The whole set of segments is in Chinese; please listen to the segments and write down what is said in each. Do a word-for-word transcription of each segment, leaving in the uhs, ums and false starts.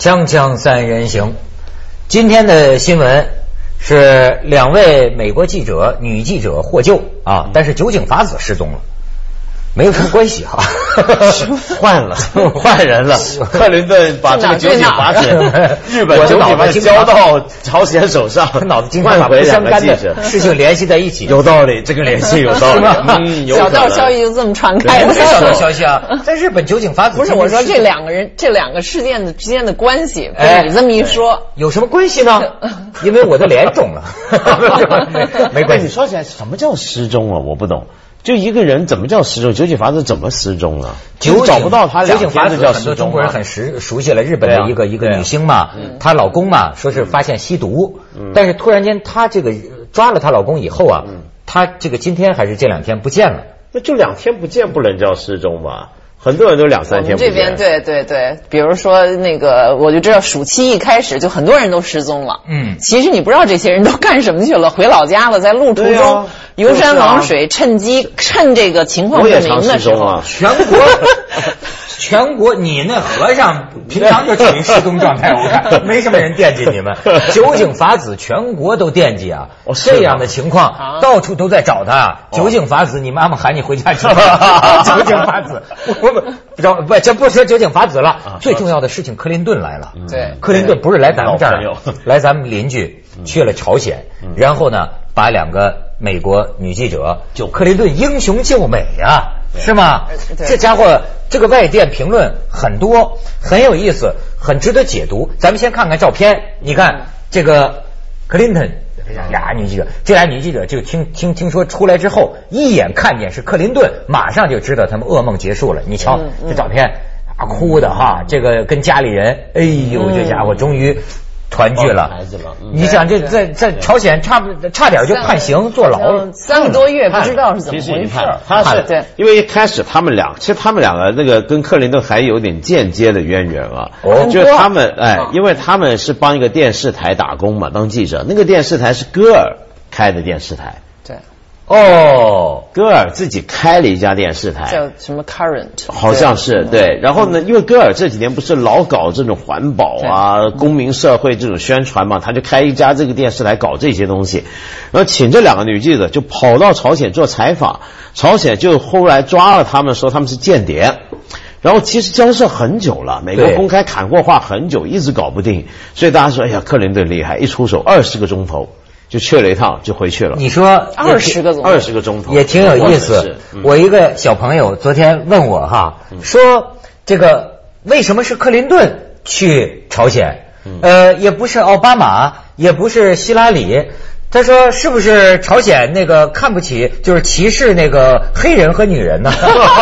锵锵三人行，今天的新闻是两位美国记者女记者获救啊，但是酒井法子失踪了，没有什么关系哈、啊， 换了换人了。克林顿把这个酒井法子，日本酒井法子交到朝鲜手上， 他脑子经常把不相干的事情联系在一起， 有道理，这个联系有道理。 嗯，小道消息就这么传开的。 不是小道消息啊，在日本酒井法子不是我说这两个人这两个事件的之间的关系，被你这么一说， 有什么关系呢？因为我的脸肿了，没关系。 你说起来，什么叫失踪啊？我不懂。就一个人怎么叫失踪？酒井法子怎么失踪啊？ 酒找不到他两天就叫失踪、啊。 很多中国人很熟熟悉了日本的一个、啊、一个女星嘛，她、嗯、老公嘛说是发现吸毒，嗯、但是突然间她这个抓了她老公以后啊，嗯、她这个今天还是这两天不见了。 那就两天不见不能叫失踪吧？很多人都两三天不见。 这边对对对，比如说那个，我就知道暑期一开始就很多人都失踪了。嗯，其实你不知道这些人都干什么去了，回老家了，在路途中、啊、游山玩水，趁机趁这个情况不明的时候， 啊、 全国全国你那和尚平常就处于失踪状态，我看没什么人惦记你们。酒井法子全国都惦记啊，哦、这样的情况、啊、到处都在找他。酒井法子，你妈妈喊你回家吃。酒井法子，我不不知道不，这不说酒井法子了、啊。最重要的事情，克林顿来了。 对、嗯， 克林顿不是来咱们这儿，来咱们邻居，去了朝鲜，嗯、然后呢，把两个美国女记者，就克林顿英雄救美啊。是吗？这家伙这个外电评论很多，很有意思，很值得解读。咱们先看看照片，你看这个克林顿俩女记者，这俩女记者就听听听说出来之后，一眼看见是克林顿，马上就知道他们噩梦结束了。你瞧、嗯嗯、这照片啊，哭的哈，这个跟家里人，哎呦，这家伙终于团聚了，孩子了。嗯、你想这在在朝鲜差不差点就判刑坐牢三个多月，不知道是怎么回事。 他是对，因为一开始他们俩，其实他们两个那个跟克林顿还有点间接的渊源啊。哦，就是他们哎，因为他们是帮一个电视台打工嘛，当记者。那个电视台是戈尔开的电视台。 对。 哦，戈尔自己开了一家电视台， 叫什么 Current， 好像是 对, 对。然后呢，因为戈尔这几年不是老搞这种环保啊、公民社会这种宣传嘛，他就开一家这个电视台搞这些东西，然后请这两个女记者就跑到朝鲜做采访，朝鲜就后来抓了他们，说他们是间谍。然后其实交涉很久了，美国公开喊过话很久，一直搞不定，所以大家说，哎呀，克林顿厉害，一出手二十个钟头。就去了一趟，就回去了。 你说二十个钟头， 二十个钟头也挺有意思。嗯、我一个小朋友昨天问我哈，嗯、说这个为什么是克林顿去朝鲜？嗯、呃，也不是奥巴马，也不是希拉里。他说是不是朝鲜那个看不起，就是歧视那个黑人和女人呢？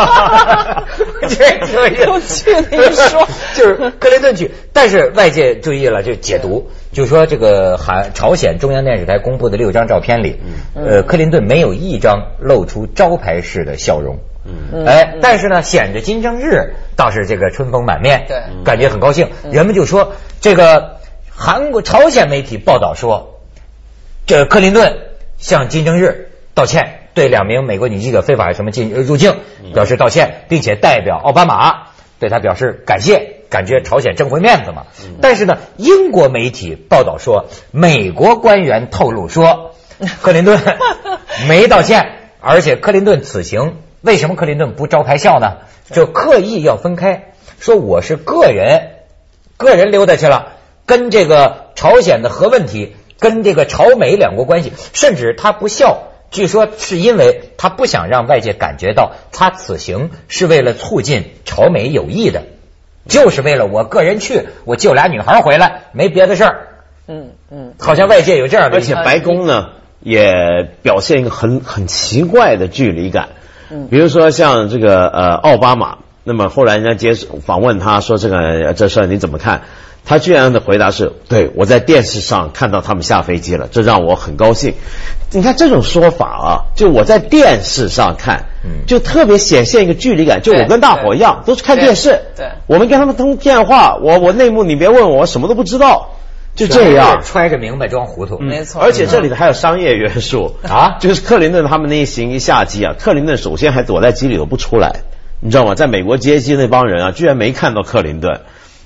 这个有趣的一说， 就是克林顿去，但是外界注意了，就解读，就说这个韩朝鲜中央电视台公布的六张照片里，嗯、呃，克林顿没有一张露出招牌式的笑容。嗯，哎，但是呢，显着金正日倒是这个春风满面，对，感觉很高兴。嗯、人们就说这个韩国朝鲜媒体报道说。这克林顿向金正日道歉，对两名美国女记者非法什么进入境表示道歉，并且代表奥巴马对他表示感谢，感觉朝鲜挣回面子嘛。但是呢，英国媒体报道说，美国官员透露说，克林顿没道歉，而且克林顿此行为什么克林顿不招牌笑呢？就刻意要分开，说我是个人，个人溜达去了，跟这个朝鲜的核问题。跟这个朝美两国关系，甚至他不笑，据说是因为他不想让外界感觉到他此行是为了促进朝美友谊的，就是为了我个人去，我救俩女孩回来，没别的事儿。嗯嗯，好像外界有这样的， 而且白宫呢也表现一个很很奇怪的距离感。嗯，比如说像这个呃奥巴马，那么后来人家接访问他说这个这事儿你怎么看？他居然的回答是，对，我在电视上看到他们下飞机了，这让我很高兴。你看这种说法啊，就我在电视上看，嗯，就特别显现一个距离感，就我跟大伙一样，都是看电视，对，对我们跟他们通电话，我我内幕你别问我，我什么都不知道，就这样， 揣着明白装糊涂， 没错。 而且这里头还有商业元素啊，就是克林顿他们那一行一下机啊，克林顿首先还躲在机里头不出来，你知道吗？在美国接机那帮人啊，居然没看到克林顿。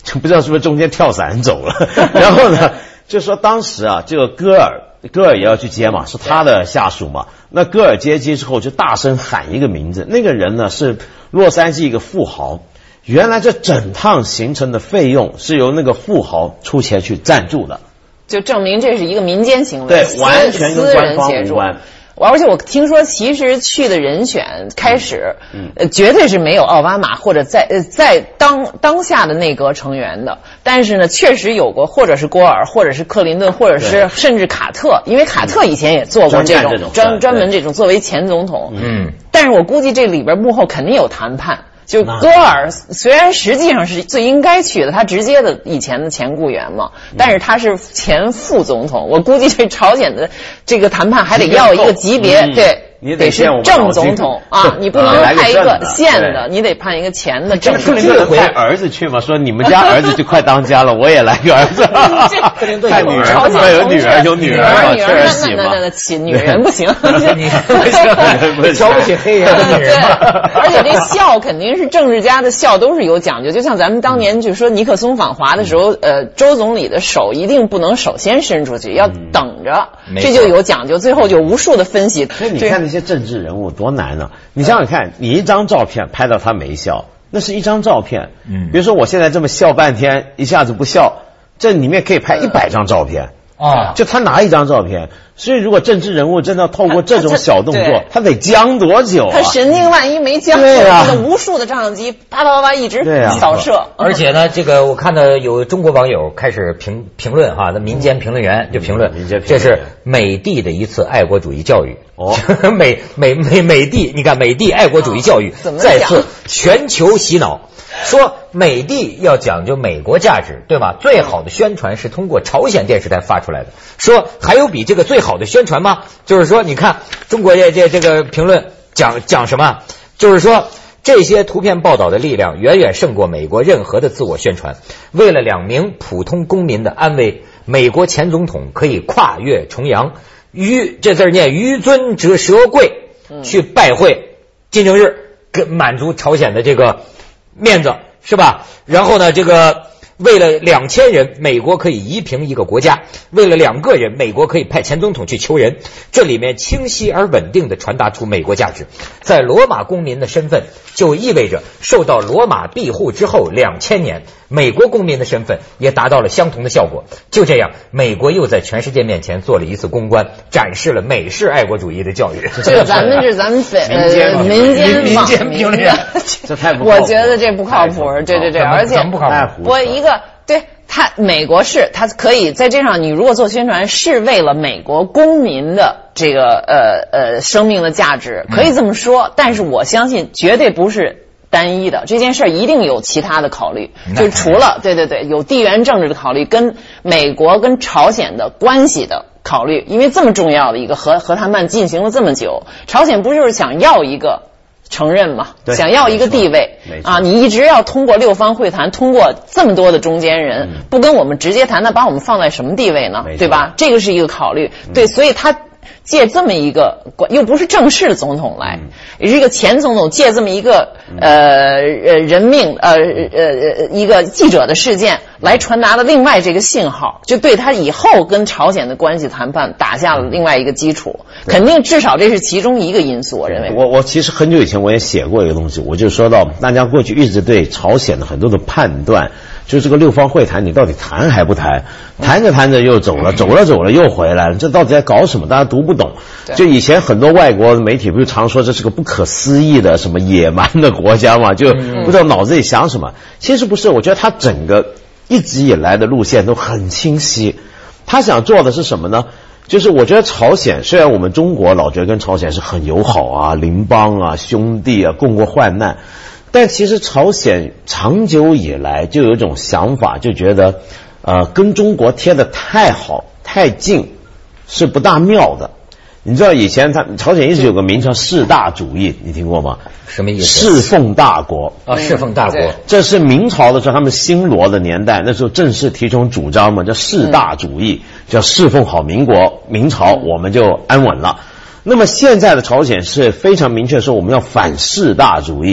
就不知道是不是中间跳伞走了。然后呢，就说当时啊，这个戈尔戈尔也要去接嘛，是他的下属嘛。那戈尔接机之后就大声喊一个名字，那个人呢是洛杉矶一个富豪。原来这整趟行程的费用是由那个富豪出钱去赞助的， 就证明这是一个民间行为， 对，完全跟官方无关。 而且我听说，其实去的人选开始，嗯，呃，绝对是没有奥巴马或者在呃在当当下的内阁成员的。但是呢，确实有过，或者是戈尔，或者是克林顿，或者是甚至卡特，因为卡特以前也做过这种专专门这种作为前总统，嗯。但是我估计这里边幕后肯定有谈判。就戈尔虽然实际上是最应该去的，他直接的以前的前雇员嘛，但是他是前副总统，我估计这朝鲜的这个谈判还得要一个级别，对。 你得是正总统啊，你不能派一个县的，你得派一个前的正总统。 克林顿派儿子去嘛，说你们家儿子就快当家了，我也来个儿子。 克林顿派女儿，有女儿有女儿， 女儿那那那那起女人不行， 瞧不起黑人的女人。 而且这笑肯定是政治家的笑都是有讲究，就像咱们当年就说尼克松访华的时候，呃，周总理的手一定不能首先伸出去，要等着，这就有讲究。最后就无数的分析。 所以你看。那些政治人物多难呢、啊？你想想看，你一张照片拍到他没笑，那是一张照片。嗯，比如说我现在这么笑半天，一下子不笑，这里面可以拍一百张照片啊！就他拿一张照片，所以如果政治人物真的透过这种小动作，他, 他, 他得僵多久啊？ 他神经万一没僵，对啊，无数的照相机啪啪啪一直扫射。 啊、而且呢，这个我看到有中国网友开始评评论哈，那民间评论员就评论，嗯、这是美帝的一次爱国主义教育。哦，美美美美帝，你看美帝爱国主义教育、哦、再次全球洗脑，说美帝要讲究美国价值，对吧？最好的宣传是通过朝鲜电视台发出来的。说还有比这个最好的宣传吗？就是说，你看中国这这这个评论讲讲什么？就是说这些图片报道的力量远远胜过美国任何的自我宣传。为了两名普通公民的安危，美国前总统可以跨越重洋。于这字念纡尊折蛇贵，去拜会金正日，跟满足朝鲜的这个面子，是吧？然后呢，这个为了两千人，美国可以夷平一个国家；为了两个人，美国可以派前总统去求人。这里面清晰而稳定地传达出美国价值。在罗马公民的身份，就意味着受到罗马庇护之后两千年，美国公民的身份也达到了相同的效果。就这样，美国又在全世界面前做了一次公关，展示了美式爱国主义的教育。 这个咱们是咱们民间民间民间评论员， 这太不靠谱。 我觉得这不靠谱，对对对，而且不靠谱。 我一个对。他美国是，他可以在这上，你如果做宣传，是为了美国公民的这个呃呃生命的价值，可以这么说。嗯、但是我相信绝对不是单一的，这件事儿一定有其他的考虑，就除了对对对有地缘政治的考虑，跟美国跟朝鲜的关系的考虑，因为这么重要的一个核核谈判进行了这么久，朝鲜不就是想要一个承认嘛，想要一个地位啊！你一直要通过六方会谈，通过这么多的中间人，嗯、不跟我们直接谈，那把我们放在什么地位呢？对吧？这个是一个考虑。嗯、对，所以他借这么一个又不是正式的总统来，嗯、也是一个前总统借这么一个呃呃人命呃呃一个记者的事件来传达了另外这个信号，就对他以后跟朝鲜的关系谈判打下了另外一个基础。肯定至少这是其中一个因素，我认为。 我我其实很久以前我也写过一个东西，我就说到大家过去一直对朝鲜的很多的判断，就这个六方会谈你到底谈还不谈？谈着谈着又走了，走了走了又回来了，这到底在搞什么？大家读不懂。就以前很多外国媒体不是常说这是个不可思议的什么野蛮的国家嘛，就不知道脑子里想什么。其实不是，我觉得他整个一直以来的路线都很清晰。他想做的是什么呢？就是我觉得朝鲜，虽然我们中国老觉得跟朝鲜是很友好啊、邻邦啊、兄弟啊，共过患难，但其实朝鲜长久以来就有一种想法，就觉得呃跟中国贴得太好太近是不大妙的。你知道以前他朝鲜一直有个名叫世大主义，你听过吗？ 什么意思？ 侍奉大国啊，侍奉大国。 这是明朝的时候，他们新罗的年代，那时候正式提出主张嘛，叫世大主义，叫侍奉好民国，明朝我们就安稳了。那么现在的朝鲜是非常明确说，我们要反世大主义，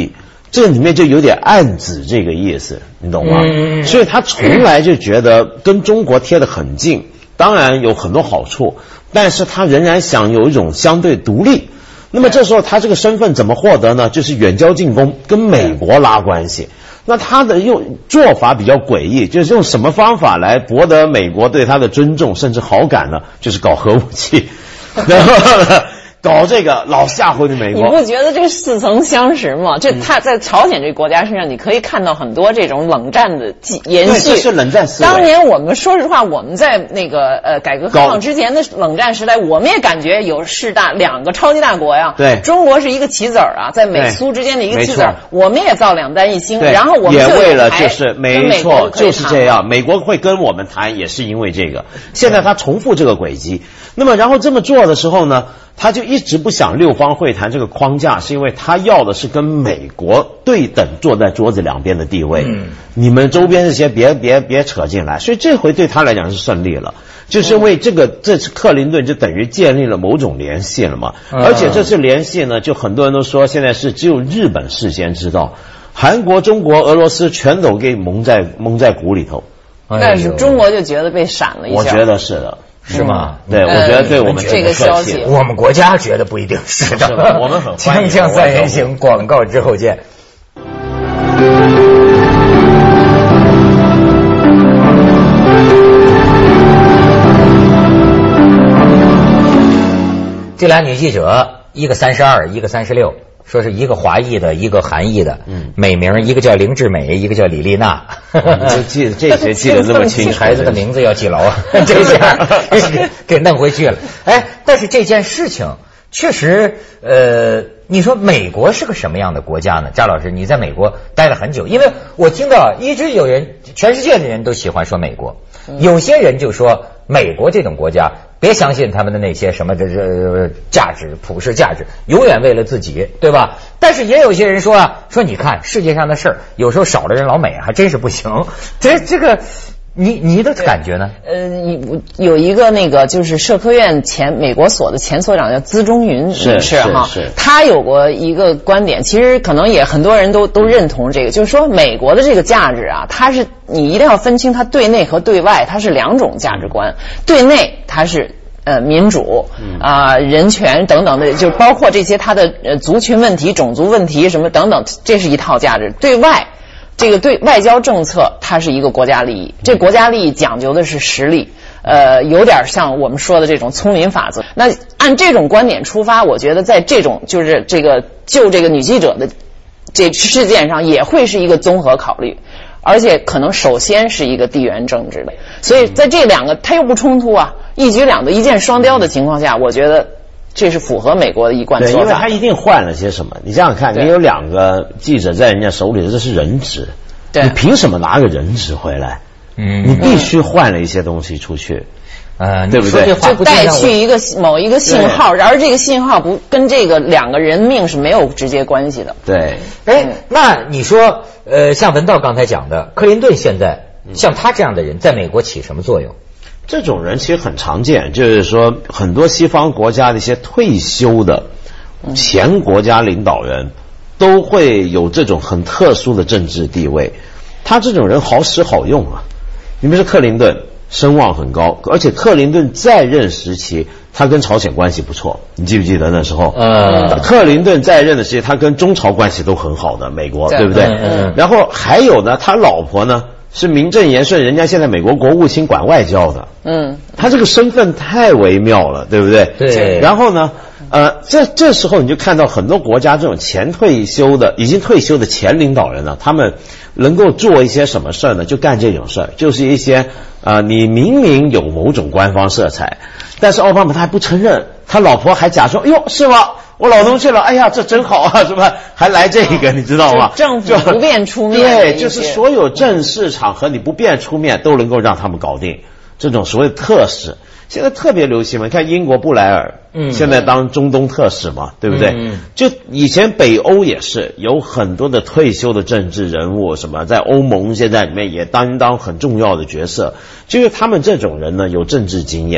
这里面就有点暗指这个意思，你懂吗？嗯、所以他从来就觉得跟中国贴得很近，当然有很多好处，但是他仍然想有一种相对独立。那么这时候他这个身份怎么获得呢？就是远交近攻，跟美国拉关系。那他的用做法比较诡异，就是用什么方法来博得美国对他的尊重甚至好感呢？就是搞核武器。然后呢搞这个老吓唬你美国， 你不觉得这似曾相识吗？这他在朝鲜这个国家身上，你可以看到很多这种冷战的延续。 对，这是冷战思维。 当年我们说实话，我们在那个呃改革开放之前的冷战时代，我们也感觉有势大两个超级大国呀。 对， 中国是一个棋子儿啊，在美苏之间的一个棋子儿，我们也造两弹一星，然后我们也就为了就是没错，就是这样。 嗯、 美国会跟我们谈，也是因为这个。现在他重复这个轨迹，那么然后这么做的时候呢？他就一直不想六方会谈这个框架，是因为他要的是跟美国对等坐在桌子两边的地位。嗯，你们周边这些别别别扯进来，所以这回对他来讲是胜利了，就是因为这个这次克林顿就等于建立了某种联系了嘛。嗯、而且这次联系呢，就很多人都说现在是只有日本事先知道，韩国、中国、俄罗斯全都给蒙在蒙在鼓里头。 但是中国就觉得被闪了一下。 我觉得是的。 是吗？ 对，我觉得对我们这个消息， 我们国家觉得不一定是的。 是的，我们很欢迎。 锵锵三人行，广告之后见。这俩女记者，一个三十二，一个三十六。说是一个华裔的，一个韩裔的，嗯，美名一个叫林志美，一个叫李丽娜。 你就记得这些记得那么清楚， 孩子的名字要记牢啊，这下给给弄回去了。哎，但是这件事情确实，呃，你说美国是个什么样的国家呢？张老师，你在美国待了很久，因为我听到一直有人，全世界的人都喜欢说美国，有些人就说美国这种国家。别相信他们的那些什么这这价值普世价值，永远为了自己，对吧？但是也有些人说啊，说你看世界上的事儿，有时候少了人老美还真是不行。这这个，你你的感觉呢？ 呃，有一个那个就是社科院前美国所的前所长叫资中云是是哈，他有过一个观点，其实可能也很多人都都认同这个，就是说美国的这个价值啊，它是你一定要分清它对内和对外，它是两种价值观。对内它是呃民主啊、呃、人权等等的，就包括这些它的呃族群问题、种族问题什么等等，这是一套价值。对外。这个对外交政策，它是一个国家利益，这国家利益讲究的是实力，呃，有点像我们说的这种丛林法则。那按这种观点出发，我觉得在这种就是这个就这个女记者的这事件上，也会是一个综合考虑，而且可能首先是一个地缘政治的。所以在这两个它又不冲突啊，一举两得、一箭双雕的情况下，我觉得。这是符合美国的一贯做法， 对，因为他一定换了些什么。你想想看，你有两个记者在人家手里，这是人质，你凭什么拿个人质回来？嗯，你必须换了一些东西出去， 呃， 对不对？ 就带去一个某一个信号，然而这个信号不跟这个两个人命是没有直接关系的。 对， 哎，那你说，呃，像文道刚才讲的，克林顿现在像他这样的人，在美国起什么作用？ 这种人其实很常见，就是说很多西方国家的一些退休的前国家领导人都会有这种很特殊的政治地位。他这种人好使好用啊。你比如说克林顿声望很高，而且克林顿在任时期他跟朝鲜关系不错，你记不记得那时候？呃，克林顿在任的时期他跟中朝关系都很好的，美国 对, 对不对？嗯。然后还有呢，他老婆呢是名正言顺，人家现在美国国务卿管外交的，嗯，他这个身份太微妙了，对不对？ 对。 然后呢，呃，这这时候你就看到很多国家这种前退休的、已经退休的前领导人呢，他们能够做一些什么事儿呢？就干这种事儿，就是一些啊、呃，你明明有某种官方色彩，但是奥巴马他还不承认，他老婆还假说，哎呦，是吗？我老东去了，哎呀，这真好啊，是吧？还来这个，你知道吗？ 政府不便出面， 对，就是所有正式场合你不便出面，都能够让他们搞定。这种所谓的特使，现在特别流行嘛。你看英国布莱尔，嗯，现在当中东特使嘛，对不对？嗯，就以前北欧也是有很多的退休的政治人物，什么在欧盟现在里面也担当很重要的角色。就是他们这种人呢，有政治经验。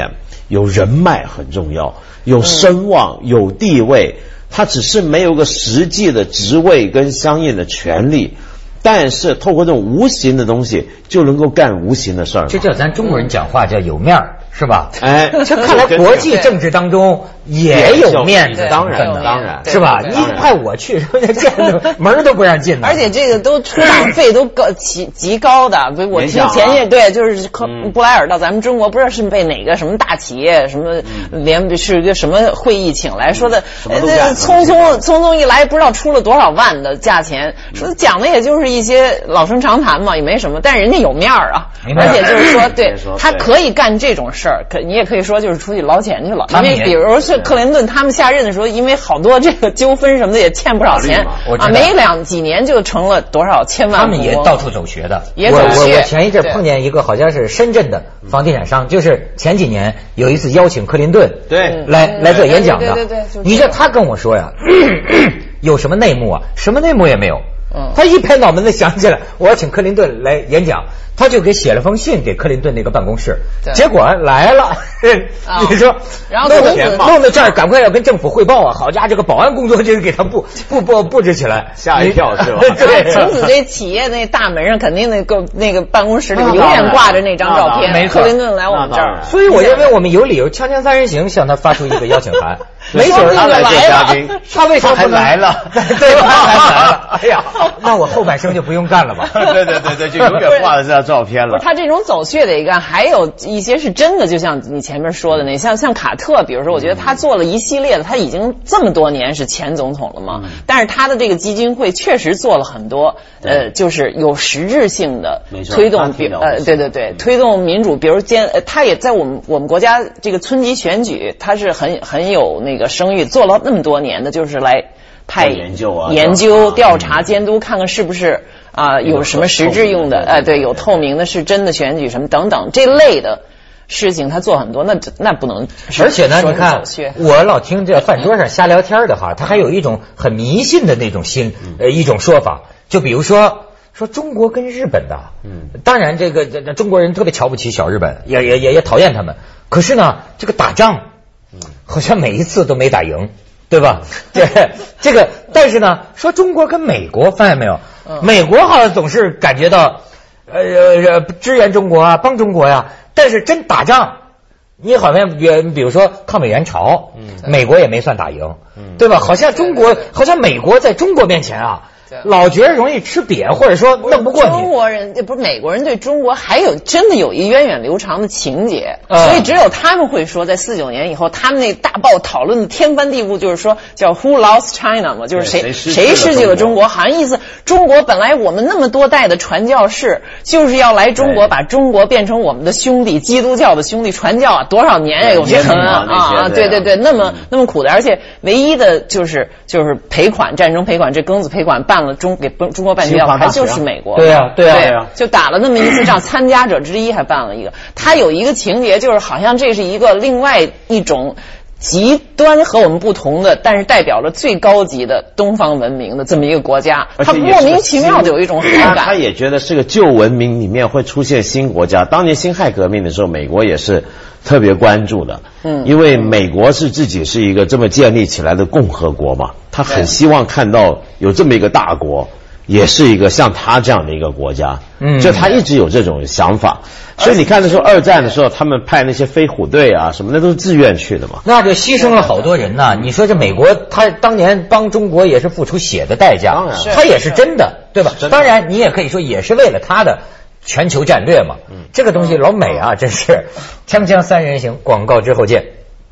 有人脉很重要，有声望，有地位，他只是没有个实际的职位跟相应的权利。但是透过这种无形的东西，就能够干无形的事儿。 这叫咱中国人讲话叫有面儿，是吧？ 哎， 这看来国际政治当中也有面子， 当然当然是吧？你派我去，见门都不让进的。 而且这个都出场费都高极极高的，不，我听前些对，就是布莱尔到咱们中国，不知道是被哪个什么大企业什么连是一个什么会议请来，说的匆匆匆匆一来，不知道出了多少万的价钱，说讲的也就是一些老生常谈嘛，也没什么，但是人家有面儿啊，而且就是说，对他可以干这种事儿，可你也可以说就是出去捞钱去了，因为比如是克林顿他们下任的时候，因为好多这个纠纷什么的也欠不少钱啊，没两几年就成了多少千万。 他们也到处走学的， 也走学。 我我前一阵碰见一个好像是深圳的房地产商，就是前几年有一次邀请克林顿对来来做演讲的， 对对对， 你知道他跟我说呀，有什么内幕啊？什么内幕也没有。嗯，他一拍脑门子想起来，我要请克林顿来演讲，他就给写了封信给克林顿那个办公室，结果来了，你说， 然后弄得弄得这儿赶快要跟政府汇报啊！好家伙，这个保安工作就给他布布布布置起来， 吓一跳是吧？ 对，从此这企业那大门上肯定那个那个办公室里永远挂着那张照片， 没错， 克林顿来我们这儿， 所以我认为我们有理由锵锵三人行向他发出一个邀请函。没准他来做嘉宾， 他为什么还来了？对吧？还来了。哎呀，那我后半生就不用干了吧？ 对对对对，就永远挂着这张照片了。 他这种走穴的一个，还有一些是真的，就像你前面说的那，像像卡特，比如说，我觉得他做了一系列的，他已经这么多年是前总统了嘛，但是他的这个基金会确实做了很多，呃，就是有实质性的推动，呃，对对对，推动民主，比如兼，呃，他也在我们我们国家这个村级选举，他是很很有那个声誉，做了那么多年的，就是来派研究啊、 研究、调查、监督，看看是不是啊有什么实质用的，哎，对，有透明的，是真的选举什么等等这类的事情，他做很多，那那不能。 而且呢，你看，我老听这饭桌上瞎聊天的哈，他还有一种很迷信的那种心，呃，一种说法，就比如说。说中国跟日本的，嗯，当然这个这中国人特别瞧不起小日本，也也也也讨厌他们。可是呢，这个打仗，嗯，好像每一次都没打赢，对吧？对，这个，但是呢，说中国跟美国，发现没有？美国好像总是感觉到，呃呃，支援中国啊，帮中国呀。但是真打仗，你好像也比如说抗美援朝，嗯，美国也没算打赢，嗯，对吧？好像中国，好像美国在中国面前啊。老觉得容易吃瘪，或者说弄不过你。 中国人不是美国人对中国还有真的有一源远流长的情节，呃、所以只有他们会说，在四九年以后，他们那大报讨论的天翻地覆，就是说叫 Who lost China 嘛，就是谁谁失去了中国，好像意思中国本来我们那么多代的传教士就是要来中国，把中国变成我们的兄弟，基督教的兄弟，传教啊，多少年呀，有些很啊，对对对，那么那么苦的，而且唯一的就是就是赔款，战争赔款，这庚子赔款办了中给中国办学校，还就是美国， 对呀对呀， 就打了那么一次仗，参加者之一还办了一个，他有一个情节，就是好像这是一个另外一种。极端和我们不同的，但是代表了最高级的东方文明的这么一个国家，他莫名其妙的有一种好感。 他也觉得是个旧文明里面会出现新国家。当年辛亥革命的时候，美国也是特别关注的，嗯，因为美国是自己是一个这么建立起来的共和国嘛，他很希望看到有这么一个大国，也是一个像他这样的一个国家，嗯，就他一直有这种想法。所以你看的时候，二战的时候，他们派那些飞虎队啊什么的，都是自愿去的嘛。 那就牺牲了好多人呐。你说这美国，他当年帮中国也是付出血的代价，当然，他也是真的，对吧？当然，你也可以说也是为了他的全球战略嘛。嗯，这个东西老美啊，真是锵锵三人行，广告之后见。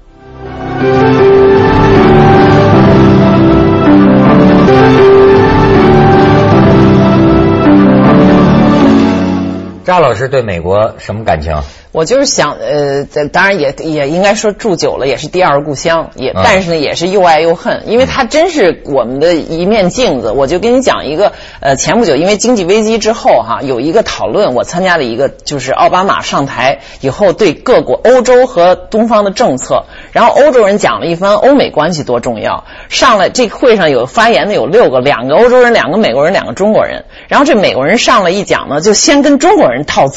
扎老师对美国什么感情？ 我就是想，呃，当然也也应该说住久了也是第二故乡，也、嗯、但是呢也是又爱又恨，因为它真是我们的一面镜子。我就跟你讲一个，呃，前不久因为经济危机之后哈，有一个讨论，我参加了一个，就是奥巴马上台以后对各国欧洲和东方的政策，然后欧洲人讲了一番欧美关系多重要。上来这个会上有发言的有六个，两个欧洲人，两个美国人，两个中国人。然后这美国人上来一讲呢，就先跟中国人套词。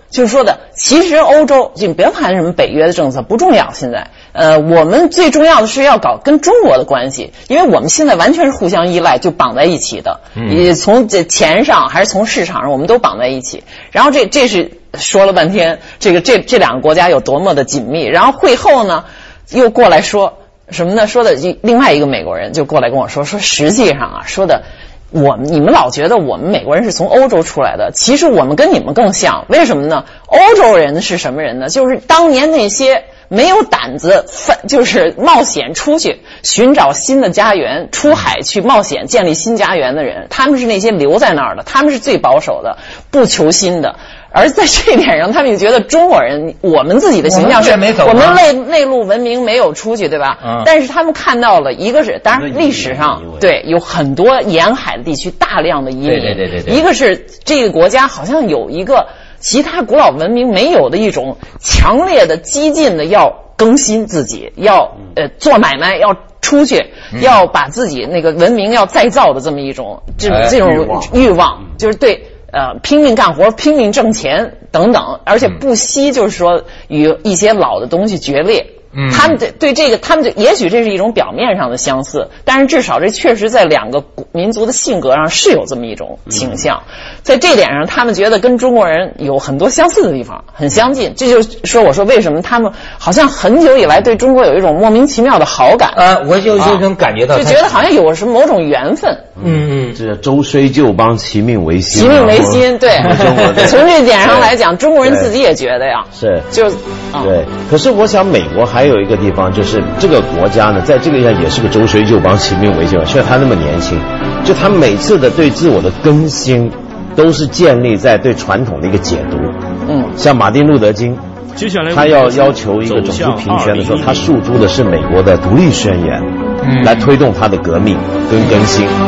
就是说的，其实欧洲就别谈什么北约的政策不重要，现在，呃，我们最重要的是要搞跟中国的关系，因为我们现在完全是互相依赖，就绑在一起的，也从这钱上还是从市场上，我们都绑在一起。然后这这是说了半天，这个这这两个国家有多么的紧密。然后会后呢，又过来说什么呢？说的另外一个美国人就过来跟我说，说实际上啊，说的。我们你们老觉得我们美国人是从欧洲出来的，其实我们跟你们更像。为什么呢？欧洲人是什么人呢？就是当年那些没有胆子就是冒险出去寻找新的家园，出海去冒险建立新家园的人，他们是那些留在那儿的，他们是最保守的，不求新的。而在这一点上，他们就觉得中国人，我们自己的形象是，我们内内陆文明没有出去，对吧？嗯。但是他们看到了，一个是，当然历史上对有很多沿海的地区大量的移民， 对对对对对。 一个是这个国家好像有一个其他古老文明没有的一种强烈的激进的要更新自己，要呃做买卖，要出去，要把自己那个文明要再造的这么一种这种这种欲望，就是对。呃，拼命干活，拼命挣钱等等，而且不惜就是说与一些老的东西决裂。嗯，他们对对这个，他们就也许这是一种表面上的相似，但是至少这确实在两个民族的性格上是有这么一种倾向。嗯、在这点上，他们觉得跟中国人有很多相似的地方，很相近。这就说我说为什么他们好像很久以来对中国有一种莫名其妙的好感。 呃，我就就能感觉到、 啊，就觉得好像有什么某种缘分。 嗯嗯，这周虽旧邦，其命维新。 其命维新，对。从这点上来讲，中国人自己也觉得呀， 是就、 嗯、对。可是我想，美国还有一个地方，就是这个国家呢，在这个上也是个周虽旧邦，其命维新。虽然他那么年轻，就他每次的对自我的更新，都是建立在对传统的一个解读。嗯，像马丁路德金。他要要求一个种族平权的时候，他诉诸的是美国的独立宣言，嗯、来推动他的革命跟更新。